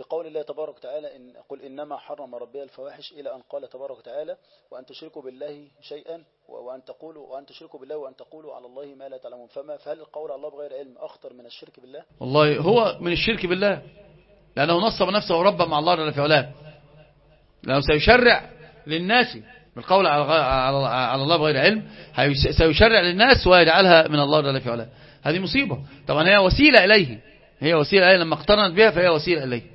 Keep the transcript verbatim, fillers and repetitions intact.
في قول الله تبارك وتعالى إن قل إنما حرم ربي الفواحش إلى أن قال تبارك وتعالى وأن تشركوا بالله شيئا وأن تقولوا وأن تشركوا بالله وأن تقولوا على الله ما لا تعلمون. فما فهل القول على الله بغير علم أخطر من الشرك بالله؟ والله هو من الشرك بالله، لأنه نصب نفسه وربا مع الله جل في علاه، لأنه سيشرع للناس بالقول على الله بغير علم، سيشرع للناس ويجعلها من الله جل في علاه. هذه مصيبة طبعا، هي وسيلة إليه، هي وسيلة إليه لما اقترنت بها فهي وسيلة إليه.